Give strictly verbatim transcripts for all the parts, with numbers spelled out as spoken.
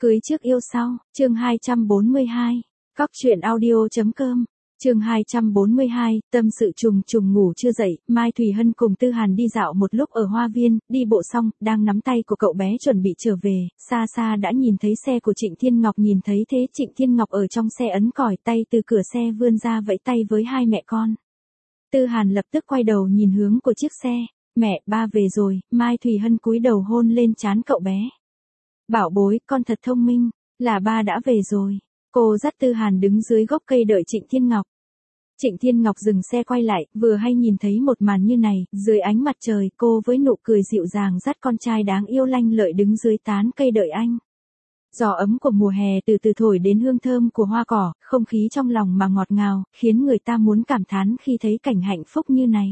Cưới trước yêu sau, chương hai trăm bốn mươi hai. Cóc truyện audio.com. Chương hai trăm bốn mươi hai, tâm sự trùng trùng ngủ chưa dậy, Mai Thùy Hân cùng Tư Hàn đi dạo một lúc ở hoa viên, đi bộ xong, đang nắm tay của cậu bé chuẩn bị trở về, xa xa đã nhìn thấy xe của Trịnh Thiên Ngọc, nhìn thấy thế Trịnh Thiên Ngọc ở trong xe ấn còi, tay từ cửa xe vươn ra vẫy tay với hai mẹ con. Tư Hàn lập tức quay đầu nhìn hướng của chiếc xe, mẹ, ba về rồi, Mai Thùy Hân cúi đầu hôn lên trán cậu bé. Bảo bối, con thật thông minh, là ba đã về rồi. Cô dắt Tư Hàn đứng dưới gốc cây đợi Trịnh Thiên Ngọc. Trịnh Thiên Ngọc dừng xe quay lại, vừa hay nhìn thấy một màn như này, dưới ánh mặt trời, cô với nụ cười dịu dàng dắt con trai đáng yêu lanh lợi đứng dưới tán cây đợi anh. Gió ấm của mùa hè từ từ thổi đến hương thơm của hoa cỏ, không khí trong lòng mà ngọt ngào, khiến người ta muốn cảm thán khi thấy cảnh hạnh phúc như này.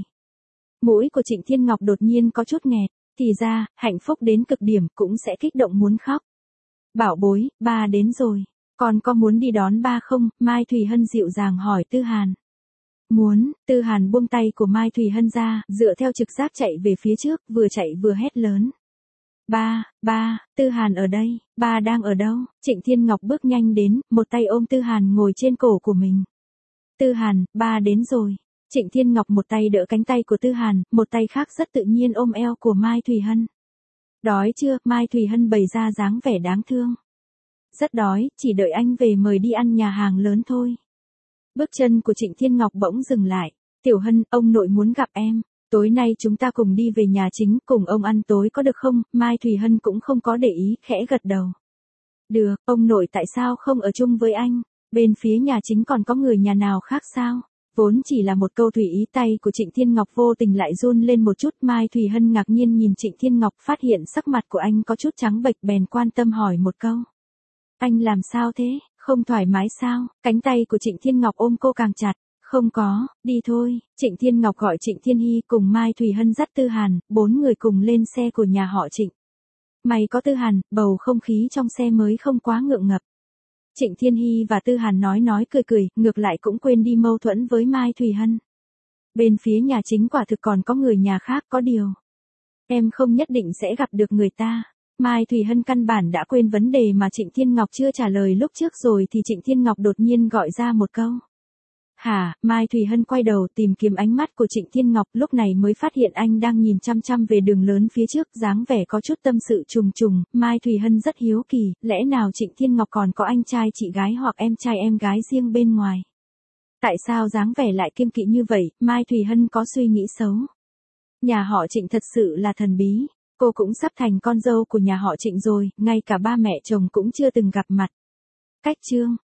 Mũi của Trịnh Thiên Ngọc đột nhiên có chút nghẹt, thì ra, hạnh phúc đến cực điểm cũng sẽ kích động muốn khóc. Bảo bối, ba đến rồi. Con có muốn đi đón ba không? Mai Thùy Hân dịu dàng hỏi Tư Hàn. Muốn, Tư Hàn buông tay của Mai Thùy Hân ra, dựa theo trực giác chạy về phía trước, vừa chạy vừa hét lớn. Ba, ba, Tư Hàn ở đây, ba đang ở đâu? Trịnh Thiên Ngọc bước nhanh đến, một tay ôm Tư Hàn ngồi trên cổ của mình. Tư Hàn, ba đến rồi. Trịnh Thiên Ngọc một tay đỡ cánh tay của Tư Hàn, một tay khác rất tự nhiên ôm eo của Mai Thùy Hân. Đói chưa? Mai Thùy Hân bày ra dáng vẻ đáng thương. Rất đói, chỉ đợi anh về mời đi ăn nhà hàng lớn thôi. Bước chân của Trịnh Thiên Ngọc bỗng dừng lại. Tiểu Hân, ông nội muốn gặp em. Tối nay chúng ta cùng đi về nhà chính, cùng ông ăn tối có được không? Mai Thùy Hân cũng không có để ý, khẽ gật đầu. Được, ông nội tại sao không ở chung với anh? Bên phía nhà chính còn có người nhà nào khác sao? Vốn chỉ là một câu tùy ý, tay của Trịnh Thiên Ngọc vô tình lại run lên một chút. Mai Thùy Hân ngạc nhiên nhìn Trịnh Thiên Ngọc, phát hiện sắc mặt của anh có chút trắng bệch, bèn quan tâm hỏi một câu. Anh làm sao thế, không thoải mái sao? Cánh tay của Trịnh Thiên Ngọc ôm cô càng chặt. Không có, đi thôi. Trịnh Thiên Ngọc gọi Trịnh Thiên Hy cùng Mai Thùy Hân dắt Tư Hàn, bốn người cùng lên xe của nhà họ Trịnh. May có Tư Hàn, bầu không khí trong xe mới không quá ngượng ngập. Trịnh Thiên Hy và Tư Hàn nói nói cười cười, ngược lại cũng quên đi mâu thuẫn với Mai Thùy Hân. Bên phía nhà chính quả thực còn có người nhà khác, có điều. Em không nhất định sẽ gặp được người ta. Mai Thùy Hân căn bản đã quên vấn đề mà Trịnh Thiên Ngọc chưa trả lời lúc trước rồi thì Trịnh Thiên Ngọc đột nhiên gọi ra một câu. Hả? Mai Thùy Hân quay đầu tìm kiếm ánh mắt của Trịnh Thiên Ngọc, lúc này mới phát hiện anh đang nhìn chăm chăm về đường lớn phía trước, dáng vẻ có chút tâm sự trùng trùng. Mai Thùy Hân rất hiếu kỳ, lẽ nào Trịnh Thiên Ngọc còn có anh trai chị gái hoặc em trai em gái riêng bên ngoài? Tại sao dáng vẻ lại kiêng kỵ như vậy? Mai Thùy Hân có suy nghĩ xấu. Nhà họ Trịnh thật sự là thần bí, cô cũng sắp thành con dâu của nhà họ Trịnh rồi, ngay cả ba mẹ chồng cũng chưa từng gặp mặt. Cách chương